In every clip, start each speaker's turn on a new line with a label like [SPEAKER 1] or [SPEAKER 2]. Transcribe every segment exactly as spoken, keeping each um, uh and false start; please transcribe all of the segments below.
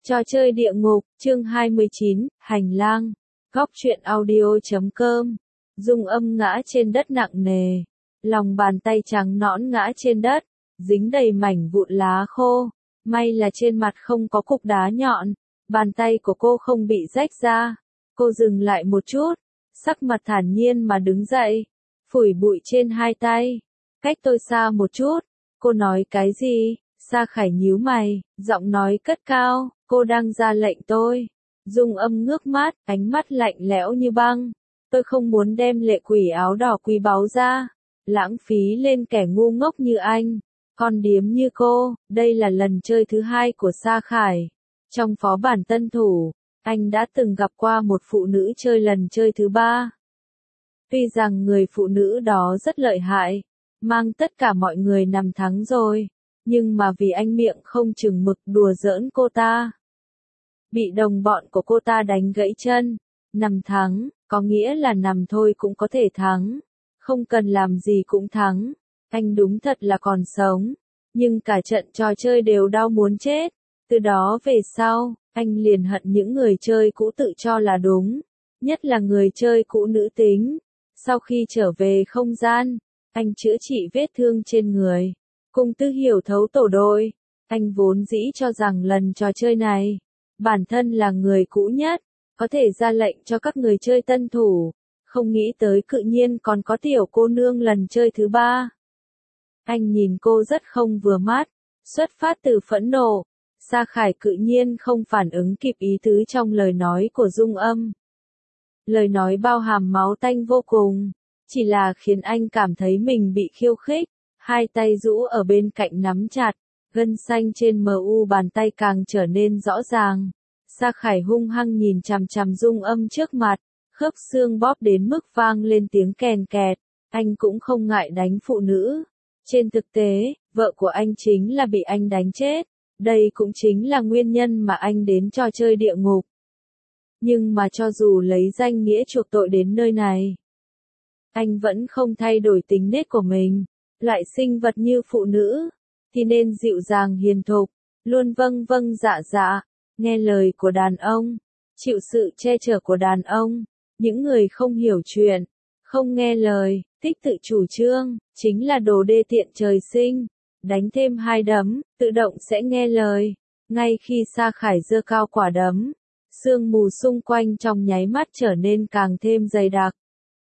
[SPEAKER 1] Trò chơi địa ngục, chương hai mươi chín, hành lang, góc truyện audio chấm com. Dung Âm ngã trên đất nặng nề, lòng bàn tay trắng nõn ngã trên đất, dính đầy mảnh vụn lá khô. May là trên mặt không có cục đá nhọn, bàn tay của cô không bị rách ra. Cô dừng lại một chút, sắc mặt thản nhiên mà đứng dậy, phủi bụi trên hai tay. Cách tôi xa một chút, cô nói cái gì? Sa Khải nhíu mày, giọng nói cất cao, cô đang ra lệnh tôi. Dung Âm ngước mắt, ánh mắt lạnh lẽo như băng. Tôi không muốn đem lệ quỷ áo đỏ quý báu ra, lãng phí lên kẻ ngu ngốc như anh. Con điếm như cô, đây là lần chơi thứ hai của Sa Khải. Trong phó bản tân thủ, anh đã từng gặp qua một phụ nữ chơi lần chơi thứ ba. Tuy rằng người phụ nữ đó rất lợi hại, mang tất cả mọi người nằm thắng rồi. Nhưng mà vì anh miệng không chừng mực đùa giỡn cô ta, bị đồng bọn của cô ta đánh gãy chân. Nằm thắng, có nghĩa là nằm thôi cũng có thể thắng, không cần làm gì cũng thắng. Anh đúng thật là còn sống, nhưng cả trận trò chơi đều đau muốn chết. Từ đó về sau, anh liền hận những người chơi cũ tự cho là đúng, nhất là người chơi cũ nữ tính. Sau khi trở về không gian, anh chữa trị vết thương trên người, cùng Tư Hiểu thấu tổ đội. Anh vốn dĩ cho rằng lần trò chơi này, bản thân là người cũ nhất, có thể ra lệnh cho các người chơi tân thủ. Không nghĩ tới cự nhiên còn có tiểu cô nương lần chơi thứ ba. Anh nhìn cô rất không vừa mắt, xuất phát từ phẫn nộ. Sa Khải cự nhiên không phản ứng kịp ý tứ trong lời nói của Dung Âm. Lời nói bao hàm máu tanh vô cùng, chỉ là khiến anh cảm thấy mình bị khiêu khích. Hai tay rũ ở bên cạnh nắm chặt, gân xanh trên mờ u bàn tay càng trở nên rõ ràng. Sa Khải hung hăng nhìn chằm chằm Dung Âm trước mặt, khớp xương bóp đến mức vang lên tiếng kèn kẹt. Anh cũng không ngại đánh phụ nữ. Trên thực tế, vợ của anh chính là bị anh đánh chết. Đây cũng chính là nguyên nhân mà anh đến trò chơi địa ngục. Nhưng mà cho dù lấy danh nghĩa chuộc tội đến nơi này, anh vẫn không thay đổi tính nết của mình. Loại sinh vật như phụ nữ, thì nên dịu dàng hiền thục, luôn vâng vâng dạ dạ, nghe lời của đàn ông, chịu sự che chở của đàn ông. Những người không hiểu chuyện, không nghe lời, thích tự chủ trương, chính là đồ đê tiện trời sinh. Đánh thêm hai đấm, tự động sẽ nghe lời. Ngay khi Sa Khải giơ cao quả đấm, sương mù xung quanh trong nháy mắt trở nên càng thêm dày đặc.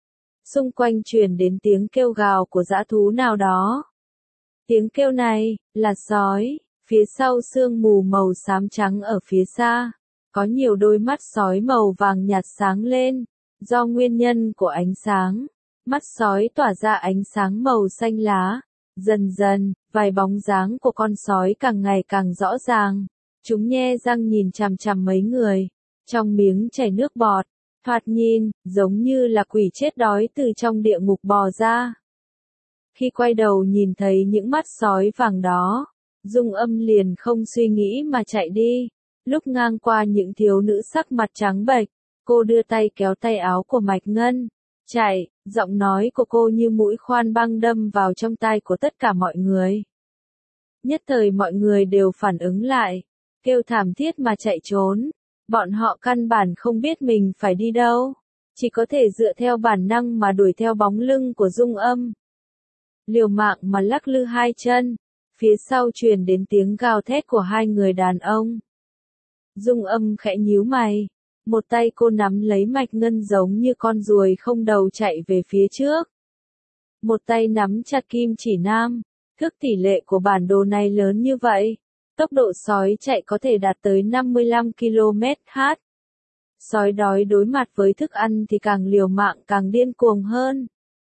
[SPEAKER 1] Xung quanh truyền đến tiếng kêu gào của dã thú nào đó. Tiếng kêu này, là sói. Phía sau sương mù màu xám trắng ở phía xa, có nhiều đôi mắt sói màu vàng nhạt sáng lên. Do nguyên nhân của ánh sáng, mắt sói tỏa ra ánh sáng màu xanh lá. Dần dần, vài bóng dáng của con sói càng ngày càng rõ ràng. Chúng nhe răng nhìn chằm chằm mấy người, trong miếng chảy nước bọt. Thoạt nhìn, giống như là quỷ chết đói từ trong địa ngục bò ra. Khi quay đầu nhìn thấy những mắt sói vàng đó, Dung Âm liền không suy nghĩ mà chạy đi. Lúc ngang qua những thiếu nữ sắc mặt trắng bệch, cô đưa tay kéo tay áo của Mạch Ngân. Chạy, giọng nói của cô như mũi khoan băng đâm vào trong tai của tất cả mọi người. Nhất thời mọi người đều phản ứng lại, kêu thảm thiết mà chạy trốn. Bọn họ căn bản không biết mình phải đi đâu, chỉ có thể dựa theo bản năng mà đuổi theo bóng lưng của Dung Âm. Liều mạng mà lắc lư hai chân, phía sau truyền đến tiếng gào thét của hai người đàn ông. Dung Âm khẽ nhíu mày, một tay cô nắm lấy Mạch Ngân giống như con ruồi không đầu chạy về phía trước. Một tay nắm chặt kim chỉ nam, thước tỷ lệ của bản đồ này lớn như vậy. Tốc độ sói chạy có thể đạt tới năm mươi lăm ki lô mét trên giờ. Sói đói đối mặt với thức ăn thì càng liều mạng càng điên cuồng hơn.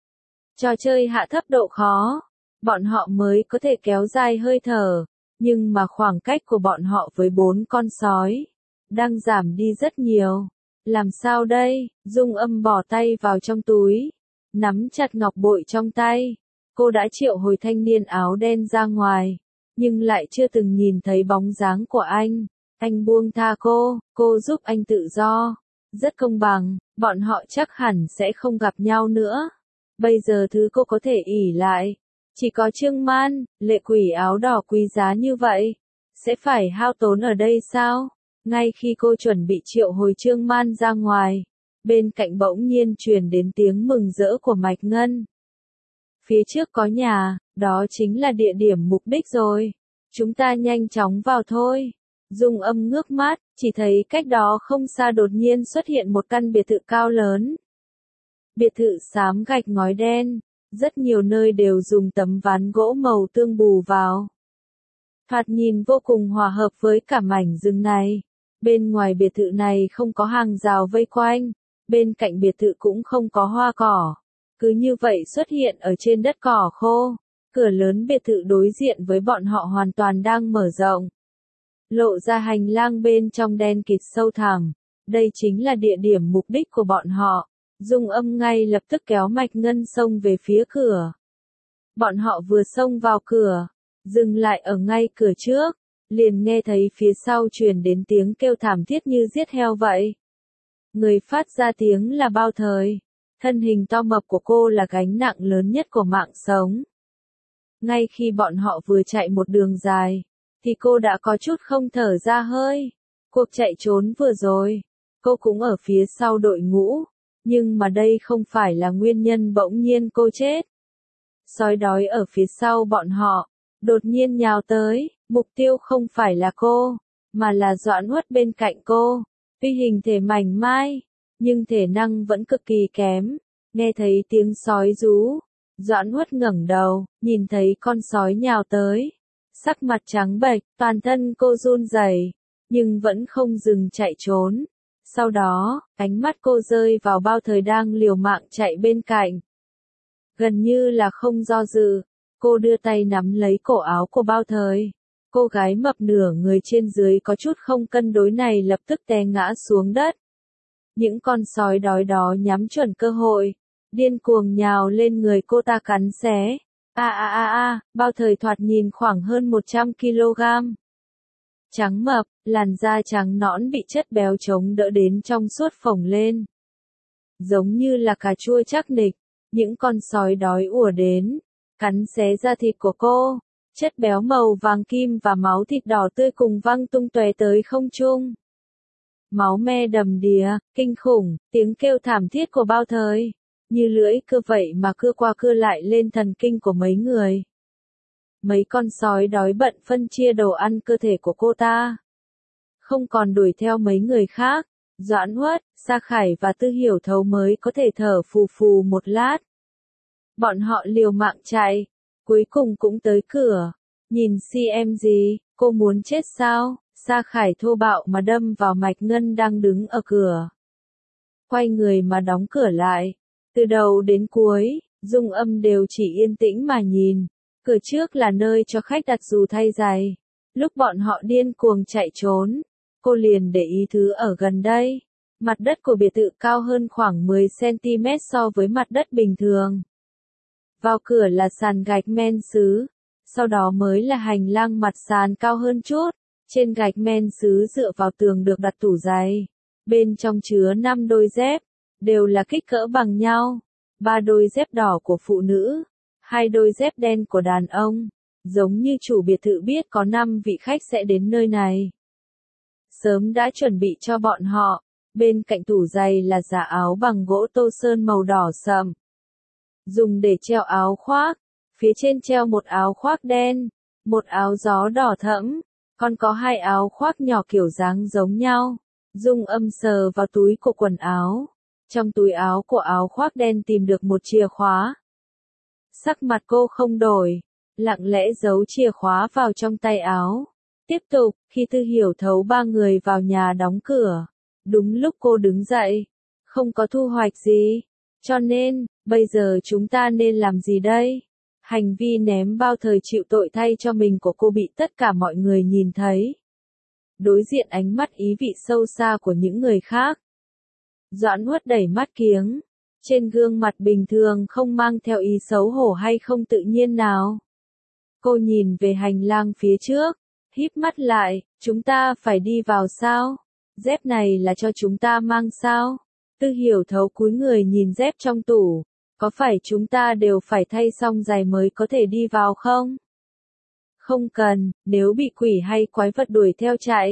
[SPEAKER 1] Trò chơi hạ thấp độ khó, bọn họ mới có thể kéo dài hơi thở, nhưng mà khoảng cách của bọn họ với bốn con sói đang giảm đi rất nhiều. Làm sao đây? Dung Âm bỏ tay vào trong túi, nắm chặt ngọc bội trong tay. Cô đã triệu hồi thanh niên áo đen ra ngoài, nhưng lại chưa từng nhìn thấy bóng dáng của anh. Anh buông tha cô, cô giúp anh tự do. Rất công bằng, bọn họ chắc hẳn sẽ không gặp nhau nữa. Bây giờ thứ cô có thể ỷ lại, chỉ có Trương Man. Lệ quỷ áo đỏ quý giá như vậy, sẽ phải hao tốn ở đây sao? Ngay khi cô chuẩn bị triệu hồi Trương Man ra ngoài, bên cạnh bỗng nhiên truyền đến tiếng mừng rỡ của Mạch Ngân. Phía trước có nhà, đó chính là địa điểm mục đích rồi. Chúng ta nhanh chóng vào thôi. Dung Âm ngước mắt, chỉ thấy cách đó không xa đột nhiên xuất hiện một căn biệt thự cao lớn. Biệt thự xám gạch ngói đen, rất nhiều nơi đều dùng tấm ván gỗ màu tương bù vào. Thoạt nhìn vô cùng hòa hợp với cả mảnh rừng này. Bên ngoài biệt thự này không có hàng rào vây quanh, bên cạnh biệt thự cũng không có hoa cỏ. Cứ như vậy xuất hiện ở trên đất cỏ khô. Cửa lớn biệt thự đối diện với bọn họ hoàn toàn đang mở rộng. Lộ ra hành lang bên trong đen kịt sâu thẳm. Đây chính là địa điểm mục đích của bọn họ. Dung Âm ngay lập tức kéo Mạch Ngân xông về phía cửa. Bọn họ vừa xông vào cửa, dừng lại ở ngay cửa trước, liền nghe thấy phía sau truyền đến tiếng kêu thảm thiết như giết heo vậy. Người phát ra tiếng là Bao Thời. Thân hình to mập của cô là gánh nặng lớn nhất của mạng sống. Ngay khi bọn họ vừa chạy một đường dài, thì cô đã có chút không thở ra hơi. Cuộc chạy trốn vừa rồi, cô cũng ở phía sau đội ngũ, nhưng mà đây không phải là nguyên nhân bỗng nhiên cô chết. Sói đói ở phía sau bọn họ, đột nhiên nhào tới, mục tiêu không phải là cô, mà là Doãn Uất bên cạnh cô. Tuy hình thể mảnh mai, nhưng thể năng vẫn cực kỳ kém. Nghe thấy tiếng sói rú, Doãn Uất ngẩng đầu, nhìn thấy con sói nhào tới. Sắc mặt trắng bệch, toàn thân cô run rẩy, nhưng vẫn không dừng chạy trốn. Sau đó, ánh mắt cô rơi vào Bao Thời đang liều mạng chạy bên cạnh. Gần như là không do dự, cô đưa tay nắm lấy cổ áo của Bao Thời. Cô gái mập nửa người trên dưới có chút không cân đối này lập tức té ngã xuống đất. Những con sói đói đó nhắm chuẩn cơ hội, điên cuồng nhào lên người cô ta cắn xé. A a a a, Bao Thời thoạt nhìn khoảng hơn một trăm ki lô gam. Trắng mập, làn da trắng nõn bị chất béo chống đỡ đến trong suốt phồng lên. Giống như là cà chua chắc nịch, những con sói đói ùa đến, cắn xé da thịt của cô. Chất béo màu vàng kim và máu thịt đỏ tươi cùng văng tung tóe tới không trung. Máu me đầm đìa, kinh khủng, tiếng kêu thảm thiết của Bao Thời, như lưỡi cưa vậy mà cưa qua cưa lại lên thần kinh của mấy người. Mấy con sói đói bận phân chia đồ ăn cơ thể của cô ta. Không còn đuổi theo mấy người khác, Doãn Uất, Sa Khải và Tư Hiểu Thấu mới có thể thở phù phù một lát. Bọn họ liều mạng chạy, cuối cùng cũng tới cửa. Nhìn xem gì, cô muốn chết sao? Sa Khải thô bạo mà đâm vào Mạch Ngân đang đứng ở cửa. Quay người mà đóng cửa lại. Từ đầu đến cuối, Dung Âm đều chỉ yên tĩnh mà nhìn. Cửa trước là nơi cho khách đặt dù thay giày. Lúc bọn họ điên cuồng chạy trốn, cô liền để ý thứ ở gần đây. Mặt đất của biệt thự cao hơn khoảng mười xăng ti mét so với mặt đất bình thường. Vào cửa là sàn gạch men sứ, sau đó mới là hành lang mặt sàn cao hơn chút. Trên gạch men sứ dựa vào tường được đặt tủ giày. Bên trong chứa năm đôi dép, đều là kích cỡ bằng nhau. Ba đôi dép đỏ của phụ nữ, hai đôi dép đen của đàn ông. Giống như chủ biệt thự biết có năm vị khách sẽ đến nơi này. Sớm đã chuẩn bị cho bọn họ. Bên cạnh tủ giày là giả áo bằng gỗ tô sơn màu đỏ sậm. Dùng để treo áo khoác. Phía trên treo một áo khoác đen, một áo gió đỏ thẫm. Còn có hai áo khoác nhỏ kiểu dáng giống nhau. Dung Âm sờ vào túi của quần áo. Trong túi áo của áo khoác đen tìm được một chìa khóa. Sắc mặt cô không đổi, lặng lẽ giấu chìa khóa vào trong tay áo. Tiếp tục, khi Tư Hiểu Thấu ba người vào nhà đóng cửa. Đúng lúc cô đứng dậy. Không có thu hoạch gì. Cho nên, bây giờ chúng ta nên làm gì đây? Hành vi ném Bao Thời chịu tội thay cho mình của cô bị tất cả mọi người nhìn thấy. Đối diện ánh mắt ý vị sâu xa của những người khác. Doãn Uất đẩy mắt kiếng. Trên gương mặt bình thường không mang theo ý xấu hổ hay không tự nhiên nào. Cô nhìn về hành lang phía trước, híp mắt lại, chúng ta phải đi vào sao? Dép này là cho chúng ta mang sao? Tư Hiểu Thấu cúi người nhìn dép trong tủ. Có phải chúng ta đều phải thay xong giày mới có thể đi vào không? Không cần, nếu bị quỷ hay quái vật đuổi theo chạy,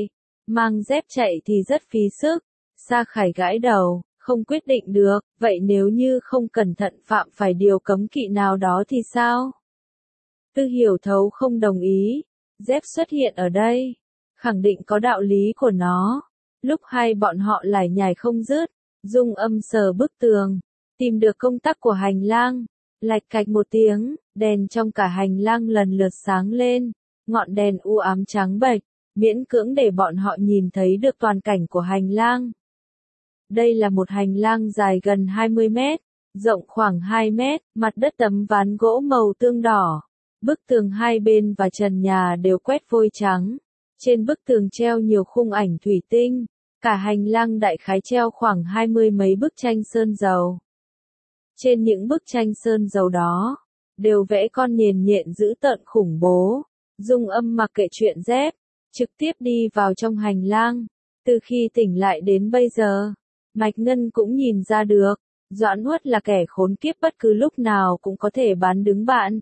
[SPEAKER 1] mang dép chạy thì rất phí sức. Sa Khải gãi đầu, không quyết định được, vậy nếu như không cẩn thận phạm phải điều cấm kỵ nào đó thì sao? Tư Hiểu Thấu không đồng ý, dép xuất hiện ở đây, khẳng định có đạo lý của nó. Lúc hai bọn họ lải nhải không dứt, Dung Âm sờ bức tường, tìm được công tắc của hành lang, lạch cạch một tiếng, đèn trong cả hành lang lần lượt sáng lên, ngọn đèn u ám trắng bệch, miễn cưỡng để bọn họ nhìn thấy được toàn cảnh của hành lang. Đây là một hành lang dài gần hai mươi mét, rộng khoảng hai mét, mặt đất tấm ván gỗ màu tương đỏ. Bức tường hai bên và trần nhà đều quét vôi trắng. Trên bức tường treo nhiều khung ảnh thủy tinh. Cả hành lang đại khái treo khoảng hai mươi mấy bức tranh sơn dầu. Trên những bức tranh sơn dầu đó, đều vẽ con nhện nhện dữ tợn khủng bố. Dung Âm mặc kệ chuyện dép, trực tiếp đi vào trong hành lang. Từ khi tỉnh lại đến bây giờ, Mạch Ngân cũng nhìn ra được, Doãn Huất là kẻ khốn kiếp bất cứ lúc nào cũng có thể bán đứng bạn.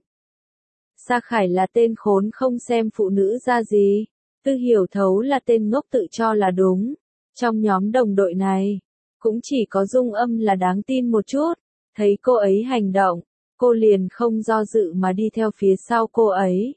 [SPEAKER 1] Sa Khải là tên khốn không xem phụ nữ ra gì. Tư Hiểu Thấu là tên ngốc tự cho là đúng. Trong nhóm đồng đội này, cũng chỉ có Dung Âm là đáng tin một chút. Thấy cô ấy hành động, cô liền không do dự mà đi theo phía sau cô ấy.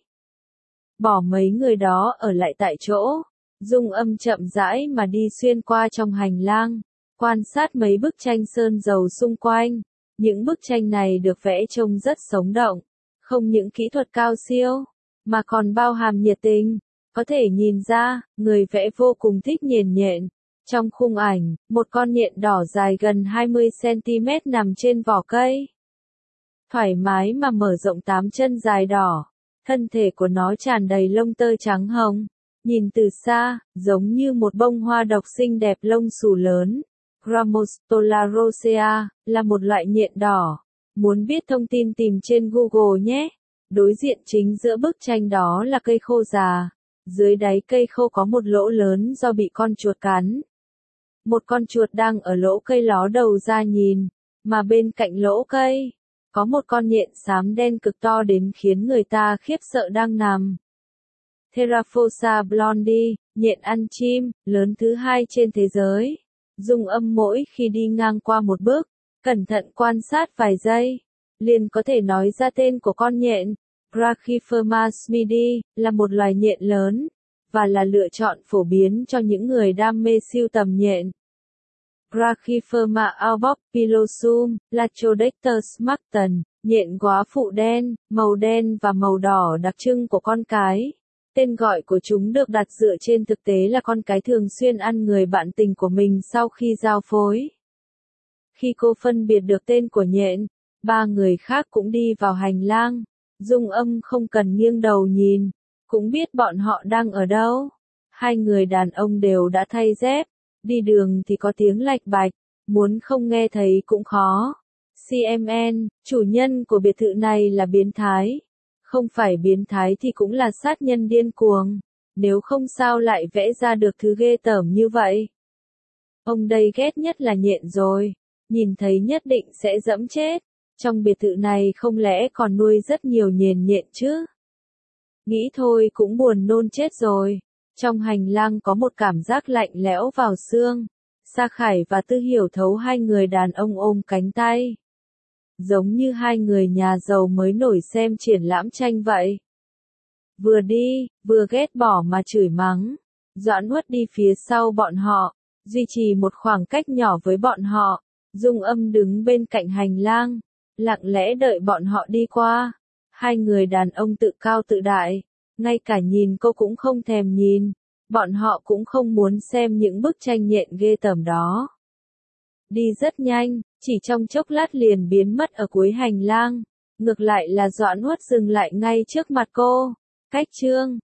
[SPEAKER 1] Bỏ mấy người đó ở lại tại chỗ, Dung Âm chậm rãi mà đi xuyên qua trong hành lang, quan sát mấy bức tranh sơn dầu xung quanh. Những bức tranh này được vẽ trông rất sống động, không những kỹ thuật cao siêu, mà còn bao hàm nhiệt tình. Có thể nhìn ra, người vẽ vô cùng thích nhện nhện. Trong khung ảnh, một con nhện đỏ dài gần hai mươi xăng ti mét nằm trên vỏ cây. Thoải mái mà mở rộng tám chân dài đỏ. Thân thể của nó tràn đầy lông tơ trắng hồng. Nhìn từ xa, giống như một bông hoa độc xinh đẹp lông xù lớn. Grammostola rosea, là một loại nhện đỏ. Muốn biết thông tin tìm trên Google nhé. Đối diện chính giữa bức tranh đó là cây khô già. Dưới đáy cây khô có một lỗ lớn do bị con chuột cắn. Một con chuột đang ở lỗ cây ló đầu ra nhìn, mà bên cạnh lỗ cây, có một con nhện xám đen cực to đến khiến người ta khiếp sợ đang nằm. Theraphosa blondie, nhện ăn chim, lớn thứ hai trên thế giới. Dung Âm mỗi khi đi ngang qua một bước, cẩn thận quan sát vài giây, liền có thể nói ra tên của con nhện. Brachypherma smithii, là một loài nhện lớn, và là lựa chọn phổ biến cho những người đam mê sưu tầm nhện. Brachypherma albopilosum, là Chodectus markton, nhện góa phụ đen, màu đen và màu đỏ đặc trưng của con cái. Tên gọi của chúng được đặt dựa trên thực tế là con cái thường xuyên ăn người bạn tình của mình sau khi giao phối. Khi cô phân biệt được tên của nhện, ba người khác cũng đi vào hành lang. Dung Âm không cần nghiêng đầu nhìn, cũng biết bọn họ đang ở đâu. Hai người đàn ông đều đã thay dép, đi đường thì có tiếng lạch bạch, muốn không nghe thấy cũng khó. xê em en, chủ nhân của biệt thự này là biến thái. Không phải biến thái thì cũng là sát nhân điên cuồng. Nếu không sao lại vẽ ra được thứ ghê tởm như vậy. Ông đây ghét nhất là nhện rồi, nhìn thấy nhất định sẽ dẫm chết. Trong biệt thự này không lẽ còn nuôi rất nhiều nhện nhện chứ? Nghĩ thôi cũng buồn nôn chết rồi. Trong hành lang có một cảm giác lạnh lẽo vào xương. Sa Khải và Tư Hiểu Thấu hai người đàn ông ôm cánh tay. Giống như hai người nhà giàu mới nổi xem triển lãm tranh vậy. Vừa đi, vừa ghét bỏ mà chửi mắng. Doãn Huất đi phía sau bọn họ, duy trì một khoảng cách nhỏ với bọn họ. Dung Âm đứng bên cạnh hành lang, lặng lẽ đợi bọn họ đi qua. Hai người đàn ông tự cao tự đại, ngay cả nhìn cô cũng không thèm nhìn. Bọn họ cũng không muốn xem những bức tranh nhện ghê tởm đó. Đi rất nhanh, chỉ trong chốc lát liền biến mất ở cuối hành lang. Ngược lại là Doãn Huất dừng lại ngay trước mặt cô. Cách chương